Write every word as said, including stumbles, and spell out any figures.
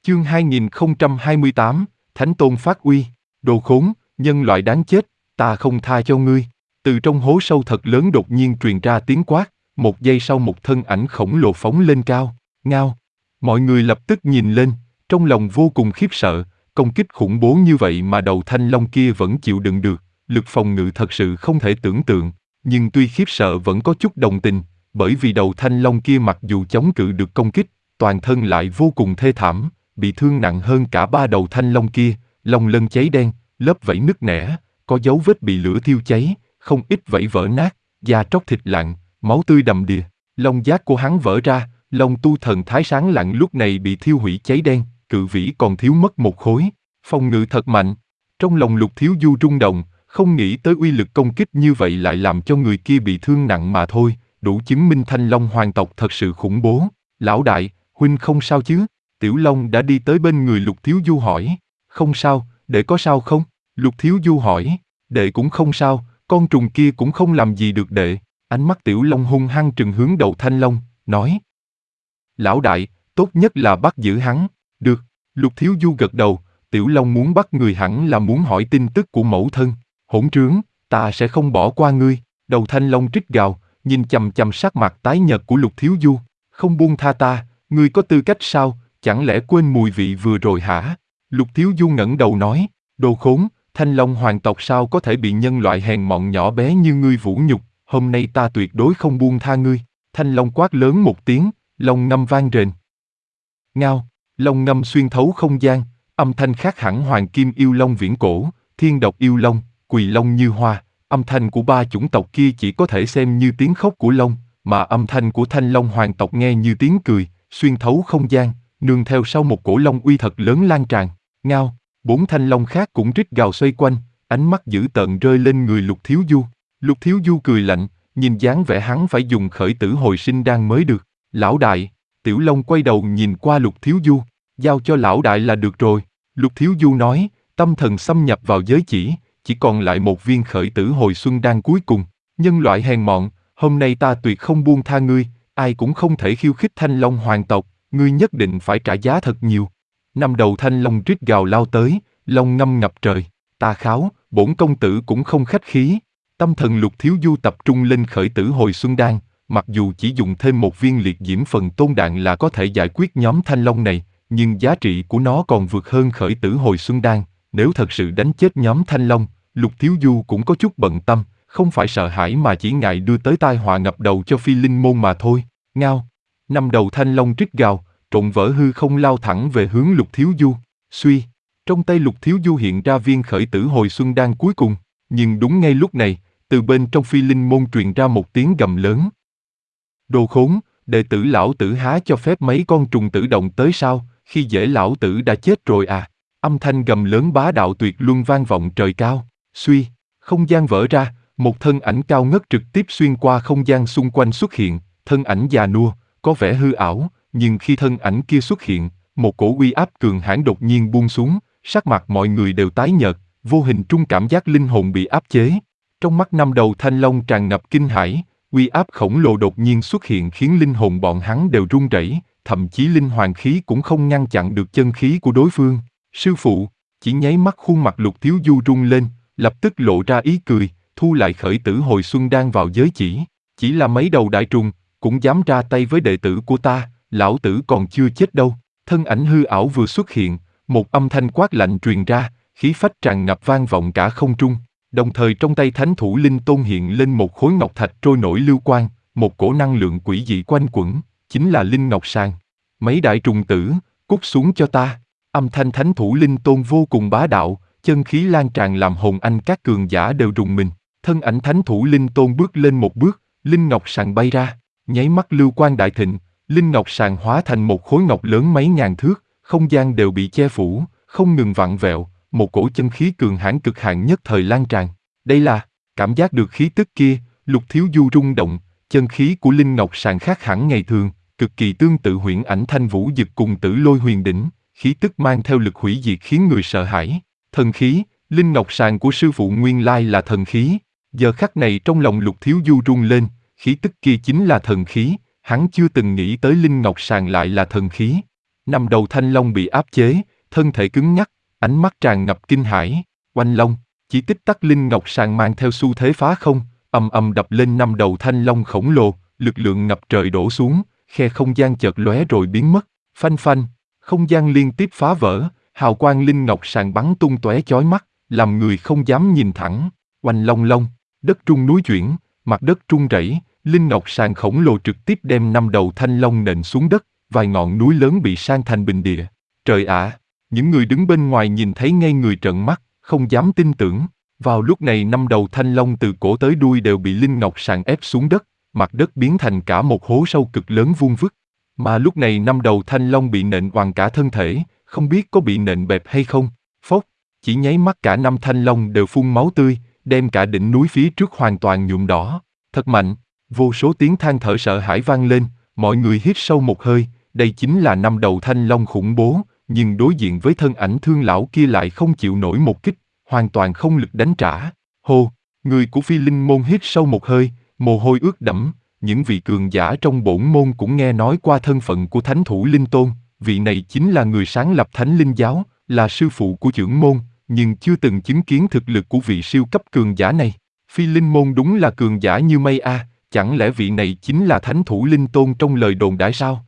Chương hai nghìn không trăm hai mươi tám, Thánh Tôn phát uy. Đồ khốn, nhân loại đáng chết, ta không tha cho ngươi. Từ trong hố sâu thật lớn đột nhiên truyền ra tiếng quát, một giây sau một thân ảnh khổng lồ phóng lên cao, ngao. Mọi người lập tức nhìn lên, trong lòng vô cùng khiếp sợ, công kích khủng bố như vậy mà đầu thanh long kia vẫn chịu đựng được, lực phòng ngự thật sự không thể tưởng tượng, nhưng tuy khiếp sợ vẫn có chút đồng tình, bởi vì đầu thanh long kia mặc dù chống cự được công kích, toàn thân lại vô cùng thê thảm, bị thương nặng hơn cả ba đầu thanh long kia, lông lân cháy đen, lớp vảy nứt nẻ, có dấu vết bị lửa thiêu cháy, không ít vảy vỡ nát, da tróc thịt lạng, máu tươi đầm đìa, lông giác của hắn vỡ ra, lông tu thần thái sáng lạng lúc này bị thiêu hủy cháy đen, cự vĩ còn thiếu mất một khối, phòng ngự thật mạnh. Trong lòng Lục Thiếu Du rung động, không nghĩ tới uy lực công kích như vậy lại làm cho người kia bị thương nặng mà thôi, đủ chứng minh Thanh Long hoàng tộc thật sự khủng bố. Lão đại, huynh không sao chứ? Tiểu Long đã đi tới bên người Lục Thiếu Du hỏi. Không sao, đệ có sao không? Lục Thiếu Du hỏi. Đệ cũng không sao, con trùng kia cũng không làm gì được đệ. Ánh mắt Tiểu Long hung hăng trừng hướng đầu Thanh Long, nói. Lão đại, tốt nhất là bắt giữ hắn. Được, Lục Thiếu Du gật đầu. Tiểu Long muốn bắt người hẳn là muốn hỏi tin tức của mẫu thân. Hỗn trướng, ta sẽ không bỏ qua ngươi. Đầu Thanh Long rít gào, nhìn chằm chằm sắc mặt tái nhợt của Lục Thiếu Du. Không buông tha ta, ngươi có tư cách sao? Chẳng lẽ quên mùi vị vừa rồi hả? Lục Thiếu Du ngẩng đầu nói, đồ khốn, Thanh Long hoàng tộc sao có thể bị nhân loại hèn mọn nhỏ bé như ngươi vũ nhục? Hôm nay ta tuyệt đối không buông tha ngươi. Thanh Long quát lớn một tiếng, long ngâm vang rền. Ngao, long ngâm xuyên thấu không gian, âm thanh khác hẳn hoàng kim yêu long viễn cổ, thiên độc yêu long, quỳ long như hoa. Âm thanh của ba chủng tộc kia chỉ có thể xem như tiếng khóc của long, mà âm thanh của Thanh Long hoàng tộc nghe như tiếng cười, xuyên thấu không gian, nương theo sau một cổ long uy thật lớn lan tràn. Ngao, bốn thanh long khác cũng rít gào xoay quanh, ánh mắt dữ tợn rơi lên người Lục Thiếu Du. Lục Thiếu Du cười lạnh, nhìn dáng vẻ hắn phải dùng khởi tử hồi sinh đan mới được. Lão đại, Tiểu Long quay đầu nhìn qua Lục Thiếu Du, giao cho lão đại là được rồi. Lục Thiếu Du nói, tâm thần xâm nhập vào giới chỉ, chỉ còn lại một viên khởi tử hồi xuân đan cuối cùng. Nhân loại hèn mọn, hôm nay ta tuyệt không buông tha ngươi, ai cũng không thể khiêu khích Thanh Long hoàng tộc, ngươi nhất định phải trả giá thật nhiều. Năm đầu thanh long rít gào lao tới, long ngâm ngập trời. Ta kháo, bổn công tử cũng không khách khí. Tâm thần Lục Thiếu Du tập trung lên khởi tử hồi xuân đan, mặc dù chỉ dùng thêm một viên liệt diễm phần tôn đạn là có thể giải quyết nhóm thanh long này, nhưng giá trị của nó còn vượt hơn khởi tử hồi xuân đan. Nếu thật sự đánh chết nhóm thanh long, Lục Thiếu Du cũng có chút bận tâm, không phải sợ hãi mà chỉ ngại đưa tới tai họa ngập đầu cho Phi Linh môn mà thôi. Ngao, năm đầu thanh long rít gào, trộn vỡ hư không lao thẳng về hướng Lục Thiếu Du. Suy, trong tay Lục Thiếu Du hiện ra viên khởi tử hồi xuân đan cuối cùng, nhưng đúng ngay lúc này, từ bên trong Phi Linh môn truyền ra một tiếng gầm lớn. Đồ khốn, đệ tử lão tử há cho phép mấy con trùng tử động tới sao, khi dễ lão tử đã chết rồi à. Âm thanh gầm lớn bá đạo tuyệt luân vang vọng trời cao. Suy, không gian vỡ ra, một thân ảnh cao ngất trực tiếp xuyên qua không gian xung quanh xuất hiện, thân ảnh già nua, có vẻ hư ảo, nhưng khi thân ảnh kia xuất hiện, một cổ uy áp cường hãn đột nhiên buông xuống, sắc mặt mọi người đều tái nhợt, vô hình trung cảm giác linh hồn bị áp chế. Trong mắt năm đầu thanh long tràn ngập kinh hãi, uy áp khổng lồ đột nhiên xuất hiện khiến linh hồn bọn hắn đều run rẩy, thậm chí linh hoàng khí cũng không ngăn chặn được chân khí của đối phương. Sư phụ, chỉ nháy mắt khuôn mặt Lục Thiếu Du rung lên, lập tức lộ ra ý cười, thu lại khởi tử hồi xuân đan vào giới chỉ. Chỉ là mấy đầu đại trùng, cũng dám ra tay với đệ tử của ta, lão tử còn chưa chết đâu. Thân ảnh hư ảo vừa xuất hiện, một âm thanh quát lạnh truyền ra, khí phách tràn ngập vang vọng cả không trung. Đồng thời trong tay Thánh Thủ Linh Tôn hiện lên một khối ngọc thạch trôi nổi lưu quang, một cổ năng lượng quỷ dị quanh quẩn, chính là Linh Ngọc Sàng. Mấy đại trùng tử, cút xuống cho ta. Âm thanh Thánh Thủ Linh Tôn vô cùng bá đạo, chân khí lan tràn làm hồn anh các cường giả đều rùng mình. Thân ảnh Thánh Thủ Linh Tôn bước lên một bước, Linh Ngọc Sàng bay ra, nháy mắt lưu quang đại thịnh, Linh Ngọc Sàng hóa thành một khối ngọc lớn mấy ngàn thước, không gian đều bị che phủ, không ngừng vặn vẹo, một cổ chân khí cường hãn cực hạn nhất thời lan tràn. Đây là, cảm giác được khí tức kia, Lục Thiếu Du rung động, chân khí của Linh Ngọc Sàng khác hẳn ngày thường, cực kỳ tương tự huyễn ảnh Thanh Vũ Dực cùng Tử Lôi Huyền Đỉnh, khí tức mang theo lực hủy diệt khiến người sợ hãi. Thần khí, Linh Ngọc Sàng của sư phụ nguyên lai là thần khí. Giờ khắc này trong lòng Lục Thiếu Du rung lên, khí tức kia chính là thần khí, hắn chưa từng nghĩ tới Linh Ngọc Sàng lại là thần khí. Năm đầu thanh long bị áp chế, thân thể cứng nhắc, ánh mắt tràn ngập kinh hãi. Oanh long, chỉ tích tắc linh ngọc sàn mang theo xu thế phá không, ầm ầm đập lên năm đầu thanh long khổng lồ, lực lượng ngập trời đổ xuống, khe không gian chợt lóe rồi biến mất. Phanh phanh, không gian liên tiếp phá vỡ, hào quang linh ngọc sàn bắn tung tóe chói mắt, làm người không dám nhìn thẳng. Oanh long long, đất rung núi chuyển, mặt đất rung rẩy, linh ngọc sàn khổng lồ trực tiếp đem năm đầu thanh long nện xuống đất, vài ngọn núi lớn bị san thành bình địa. Trời ạ! Những người đứng bên ngoài nhìn thấy ngay người trợn mắt, không dám tin tưởng. Vào lúc này năm đầu thanh long từ cổ tới đuôi đều bị linh ngọc sàn ép xuống đất, mặt đất biến thành cả một hố sâu cực lớn vuông vức. Mà lúc này năm đầu thanh long bị nện oằn cả thân thể, không biết có bị nện bẹp hay không. Phốc, chỉ nháy mắt cả năm thanh long đều phun máu tươi, đem cả đỉnh núi phía trước hoàn toàn nhuộm đỏ. Thật mạnh, vô số tiếng than thở sợ hãi vang lên, mọi người hít sâu một hơi, đây chính là năm đầu thanh long khủng bố, nhưng đối diện với thân ảnh thương lão kia lại không chịu nổi một kích, hoàn toàn không lực đánh trả. Hô, người của Phi Linh môn hít sâu một hơi, mồ hôi ướt đẫm, những vị cường giả trong bổn môn cũng nghe nói qua thân phận của Thánh thủ Linh Tôn, vị này chính là người sáng lập Thánh Linh giáo, là sư phụ của trưởng môn, nhưng chưa từng chứng kiến thực lực của vị siêu cấp cường giả này. Phi Linh môn đúng là cường giả như mây a, chẳng lẽ vị này chính là Thánh thủ Linh Tôn trong lời đồn đại sao?